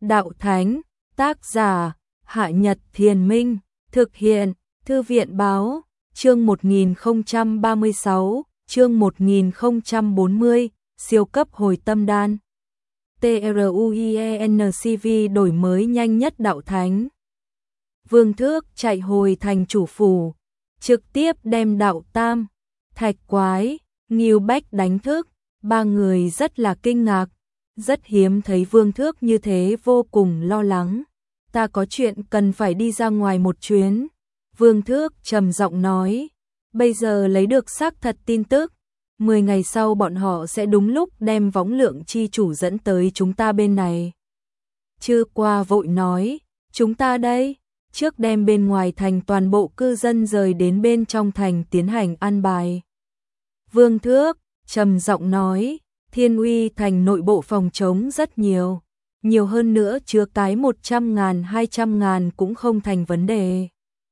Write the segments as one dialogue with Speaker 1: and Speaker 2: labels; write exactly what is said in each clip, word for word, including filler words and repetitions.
Speaker 1: Đạo Thánh, tác giả, Hạ Nhật Thiền Minh, thực hiện, Thư viện Báo, chương một nghìn không trăm ba mươi sáu, chương một nghìn không trăm bốn mươi, siêu cấp hồi tâm đan. TRUIENCV đổi mới nhanh nhất Đạo Thánh. Vương Thước chạy hồi thành chủ phủ, trực tiếp đem Đạo Tam, Thạch Quái, Ngưu Bách đánh thức, ba người rất là kinh ngạc, rất hiếm thấy Vương Thước như thế, vô cùng lo lắng. Ta có chuyện cần phải đi ra ngoài một chuyến. Vương Thước trầm giọng nói, bây giờ lấy được xác thật tin tức, mười ngày sau bọn họ sẽ đúng lúc đem võng lượng chi chủ dẫn tới chúng ta bên này. Chư Qua vội nói, chúng ta đây, trước đem bên ngoài thành toàn bộ cư dân rời đến bên trong thành tiến hành an bài. Vương Thước trầm giọng nói, Thiên Uy thành nội bộ phòng chống rất nhiều, nhiều hơn nữa chứa cái một trăm ngàn hai trăm ngàn cũng không thành vấn đề.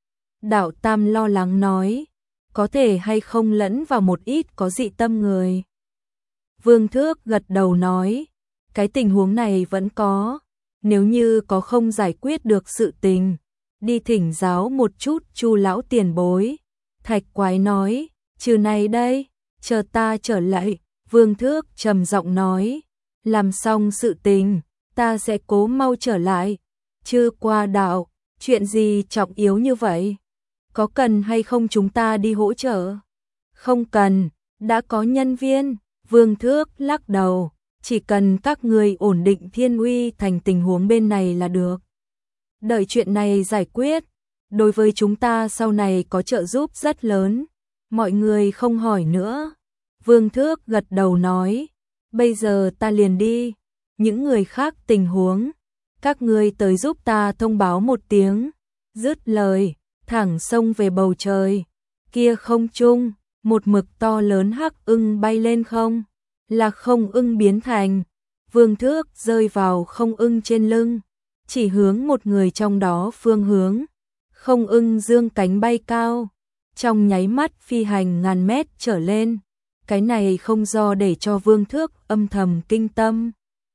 Speaker 1: Đạo Tam lo lắng nói, có thể hay không lẫn vào một ít có dị tâm người. Vương Thước gật đầu nói, cái tình huống này vẫn có, nếu như có không giải quyết được sự tình, đi thỉnh giáo một chút Chu lão tiền bối. Thạch Quái nói, trừ này đây, chờ ta trở lại. Vương Thước trầm giọng nói, làm xong sự tình, ta sẽ cố mau trở lại. Chư Qua đạo, chuyện gì trọng yếu như vậy? Có cần hay không chúng ta đi hỗ trợ? Không cần, đã có nhân viên. Vương Thước lắc đầu, chỉ cần các người ổn định Thiên Uy thành tình huống bên này là được. Đợi chuyện này giải quyết, đối với chúng ta sau này có trợ giúp rất lớn. Mọi người không hỏi nữa. Vương Thước gật đầu nói, bây giờ ta liền đi, những người khác tình huống, các ngươi tới giúp ta thông báo một tiếng. Dứt lời, thẳng xông về bầu trời, kia không trung, một mực to lớn hắc ưng bay lên không, là không ưng biến thành. Vương Thước rơi vào không ưng trên lưng, chỉ hướng một người trong đó phương hướng, không ưng dương cánh bay cao, trong nháy mắt phi hành ngàn mét trở lên. Cái này không do để cho Vương Thước âm thầm kinh tâm.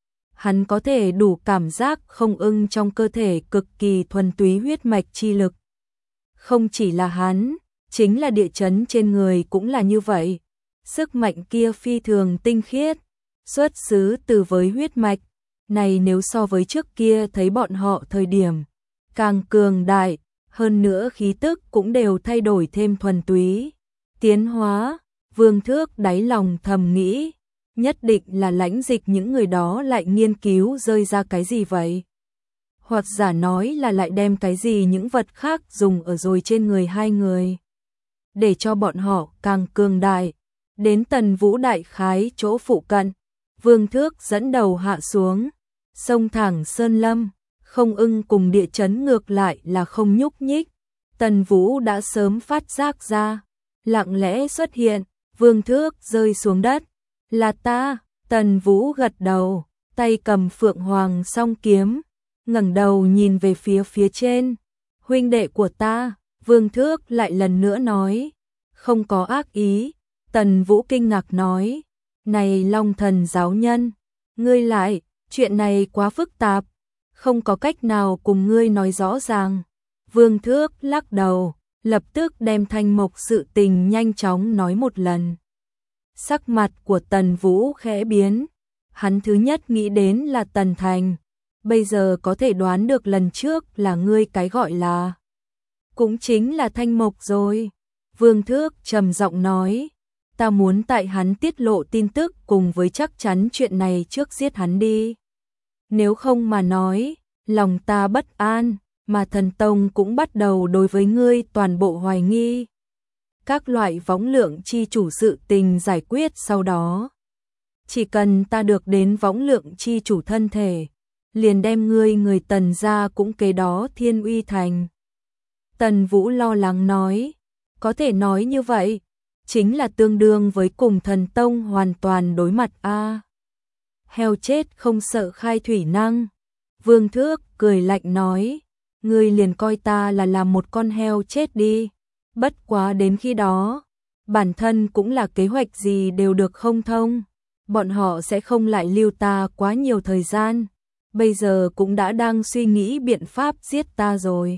Speaker 1: Hắn có thể đủ cảm giác không ưng trong cơ thể cực kỳ thuần túy huyết mạch chi lực. Không chỉ là hắn, chính là địa chấn trên người cũng là như vậy. Sức mạnh kia phi thường tinh khiết, xuất xứ từ với huyết mạch. Này nếu so với trước kia thấy bọn họ thời điểm, càng cường đại, hơn nữa khí tức cũng đều thay đổi thêm thuần túy, tiến hóa. Vương Thước đáy lòng thầm nghĩ, nhất định là lãnh dịch những người đó lại nghiên cứu rơi ra cái gì vậy? Hoặc giả nói là lại đem cái gì những vật khác dùng ở rồi trên người hai người, để cho bọn họ càng cường đại. Đến Tần Vũ đại khái chỗ phụ cận, Vương Thước dẫn đầu hạ xuống, sông thẳng sơn lâm, không ưng cùng địa chấn ngược lại là không nhúc nhích. Tần Vũ đã sớm phát giác ra, lặng lẽ xuất hiện. Vương Thước rơi xuống đất, là ta. Tần Vũ gật đầu, tay cầm phượng hoàng song kiếm, ngẩng đầu nhìn về phía phía trên, huynh đệ của ta. Vương Thước lại lần nữa nói, không có ác ý. Tần Vũ kinh ngạc nói, này Long Thần giáo nhân, ngươi lại, chuyện này quá phức tạp, không có cách nào cùng ngươi nói rõ ràng. Vương Thước lắc đầu, lập tức đem Thanh Mộc sự tình nhanh chóng nói một lần. Sắc mặt của Tần Vũ khẽ biến, hắn thứ nhất nghĩ đến là Tần Thành, bây giờ có thể đoán được lần trước là ngươi cái gọi là, cũng chính là Thanh Mộc rồi. Vương Thước trầm giọng nói, ta muốn tại hắn tiết lộ tin tức cùng với chắc chắn chuyện này trước giết hắn đi. Nếu không mà nói, lòng ta bất an, mà thần tông cũng bắt đầu đối với ngươi toàn bộ hoài nghi. Các loại võng lượng chi chủ sự tình giải quyết sau đó, chỉ cần ta được đến võng lượng chi chủ thân thể, liền đem ngươi người Tần ra cũng kế đó Thiên Uy thành. Tần Vũ lo lắng nói, có thể nói như vậy, chính là tương đương với cùng thần tông hoàn toàn đối mặt a. À, heo chết không sợ khai thủy năng. Vương Thước cười lạnh nói, ngươi liền coi ta là làm một con heo chết đi. Bất quá đến khi đó, bản thân cũng là kế hoạch gì đều được không thông, bọn họ sẽ không lại lưu ta quá nhiều thời gian. bây giờ cũng đã đang suy nghĩ biện pháp giết ta rồi.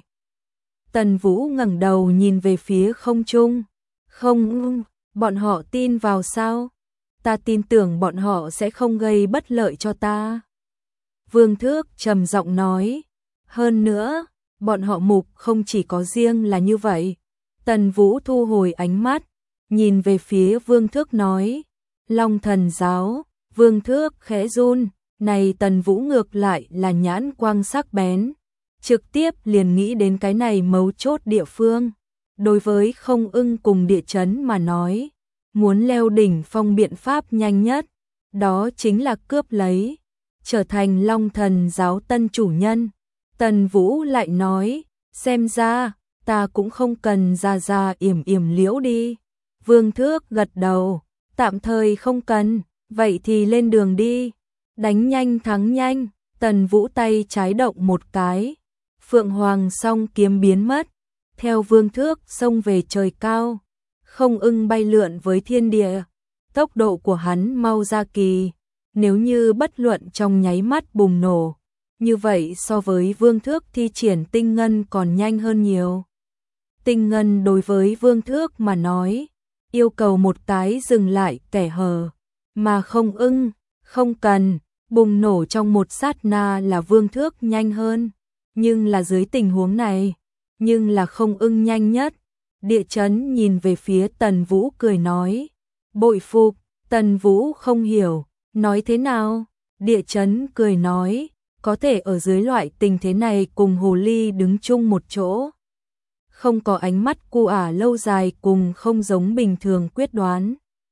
Speaker 1: Tần Vũ ngẩng đầu nhìn về phía không trung. Không, bọn họ tin vào sao? Ta tin tưởng bọn họ sẽ không gây bất lợi cho ta. Vương Thước trầm giọng nói. Hơn nữa, bọn họ mục không chỉ có riêng là như vậy. Tần Vũ thu hồi ánh mắt, nhìn về phía Vương Thước nói. Long Thần Giáo. Vương Thước khẽ run, này Tần Vũ ngược lại là nhãn quang sắc bén. Trực tiếp liền nghĩ đến cái này mấu chốt địa phương. Đối với Không Ưng cùng địa chấn mà nói, muốn leo đỉnh phong biện pháp nhanh nhất, đó chính là cướp lấy, trở thành Long Thần Giáo tân chủ nhân. Tần Vũ lại nói, xem ra, ta cũng không cần ra ra yểm yểm liễu đi. Vương Thước gật đầu, tạm thời không cần, vậy thì lên đường đi. Đánh nhanh thắng nhanh, Tần Vũ tay trái động một cái. Phượng Hoàng song kiếm biến mất, theo Vương Thước xông về trời cao. Không Ưng bay lượn với thiên địa, tốc độ của hắn mau ra kỳ, nếu như bất luận trong nháy mắt bùng nổ, như vậy so với Vương Thước thi triển tinh ngân còn nhanh hơn nhiều. Tinh ngân đối với Vương Thước mà nói, yêu cầu một cái dừng lại kẻ hở, mà Không Ưng, không cần, bùng nổ trong một sát na là Vương Thước nhanh hơn. Nhưng là dưới tình huống này, nhưng là Không Ưng nhanh nhất. Địa chấn nhìn về phía Tần Vũ cười nói. Bội phục. Tần Vũ không hiểu, nói thế nào? Địa chấn cười nói, có thể ở dưới loại tình thế này cùng hồ ly đứng chung một chỗ. Không có ánh mắt cu ả lâu dài cùng không giống bình thường quyết đoán.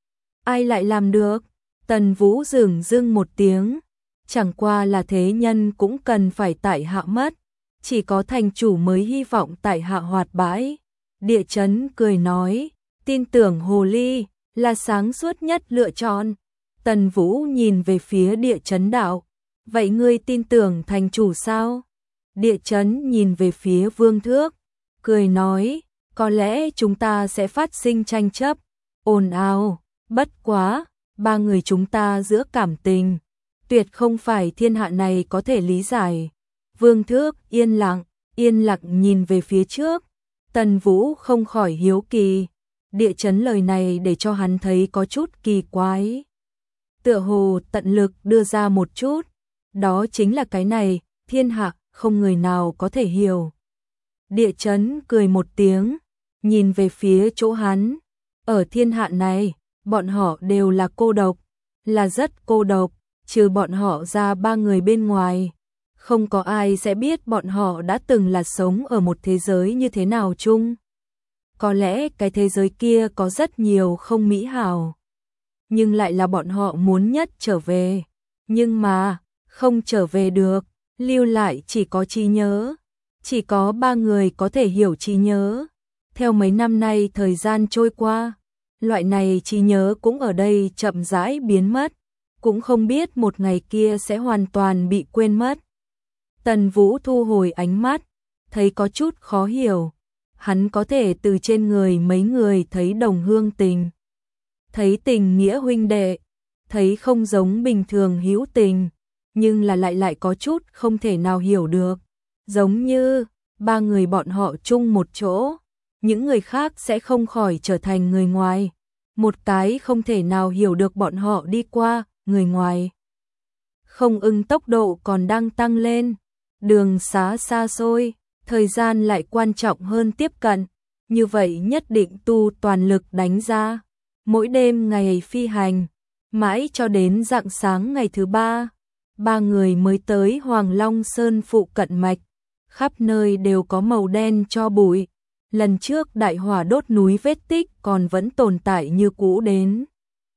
Speaker 1: Ai lại làm được? Tần Vũ dửng dưng một tiếng. Chẳng qua là thế nhân cũng cần phải tại hạ mất. Chỉ có thành chủ mới hy vọng tại hạ hoạt bãi. Địa chấn cười nói, tin tưởng hồ ly là sáng suốt nhất lựa chọn. Tần Vũ nhìn về phía địa chấn đạo, vậy ngươi tin tưởng thành chủ sao? Địa chấn nhìn về phía Vương Thước, cười nói, có lẽ chúng ta sẽ phát sinh tranh chấp, ồn ào, bất quá, ba người chúng ta giữa cảm tình, tuyệt không phải thiên hạ này có thể lý giải. Vương Thước yên lặng, yên lặng nhìn về phía trước. Tần Vũ không khỏi hiếu kỳ. Địa chấn lời này để cho hắn thấy có chút kỳ quái. Tựa hồ tận lực đưa ra một chút. Đó chính là cái này, thiên hạ, không người nào có thể hiểu. Địa chấn cười một tiếng, nhìn về phía chỗ hắn. Ở thiên hạ này, bọn họ đều là cô độc, là rất cô độc, trừ bọn họ ra ba người bên ngoài. Không có ai sẽ biết bọn họ đã từng là sống ở một thế giới như thế nào chung. Có lẽ cái thế giới kia có rất nhiều không mỹ hảo, nhưng lại là bọn họ muốn nhất trở về. Nhưng mà, không trở về được, lưu lại chỉ có trí nhớ. Chỉ có ba người có thể hiểu trí nhớ. Theo mấy năm nay thời gian trôi qua, loại này trí nhớ cũng ở đây chậm rãi biến mất, cũng không biết một ngày kia sẽ hoàn toàn bị quên mất. Tần Vũ thu hồi ánh mắt, thấy có chút khó hiểu. Hắn có thể từ trên người mấy người thấy đồng hương tình, thấy tình nghĩa huynh đệ, thấy không giống bình thường hữu tình, nhưng là lại lại có chút không thể nào hiểu được. Giống như, ba người bọn họ chung một chỗ, những người khác sẽ không khỏi trở thành người ngoài. Một cái không thể nào hiểu được bọn họ đi qua, người ngoài. Không Ưng tốc độ còn đang tăng lên. Đường xá xa xôi, thời gian lại quan trọng hơn tiếp cận, như vậy nhất định tu toàn lực đánh ra. Mỗi đêm ngày phi hành, mãi cho đến rạng sáng ngày thứ ba, ba người mới tới Hoàng Long Sơn phụ cận mạch, khắp nơi đều có màu đen cho bụi. Lần trước đại hỏa đốt núi vết tích còn vẫn tồn tại như cũ đến.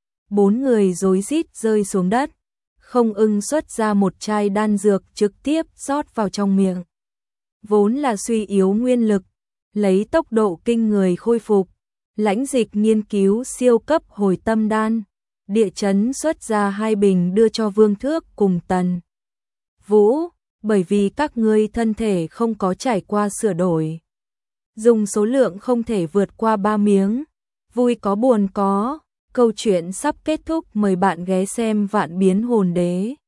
Speaker 1: Bốn người rối rít rơi xuống đất. Không Ưng xuất ra một chai đan dược trực tiếp rót vào trong miệng. Vốn là suy yếu nguyên lực, lấy tốc độ kinh người khôi phục. Lãnh Dịch nghiên cứu siêu cấp hồi tâm đan. Địa chấn xuất ra hai bình đưa cho Vương Thước cùng Tần Vũ, bởi vì các ngươi thân thể không có trải qua sửa đổi. Dùng số lượng không thể vượt qua ba miếng. Vui có buồn có. Câu chuyện sắp kết thúc, mời bạn ghé xem Vạn Biến Hồn Đế.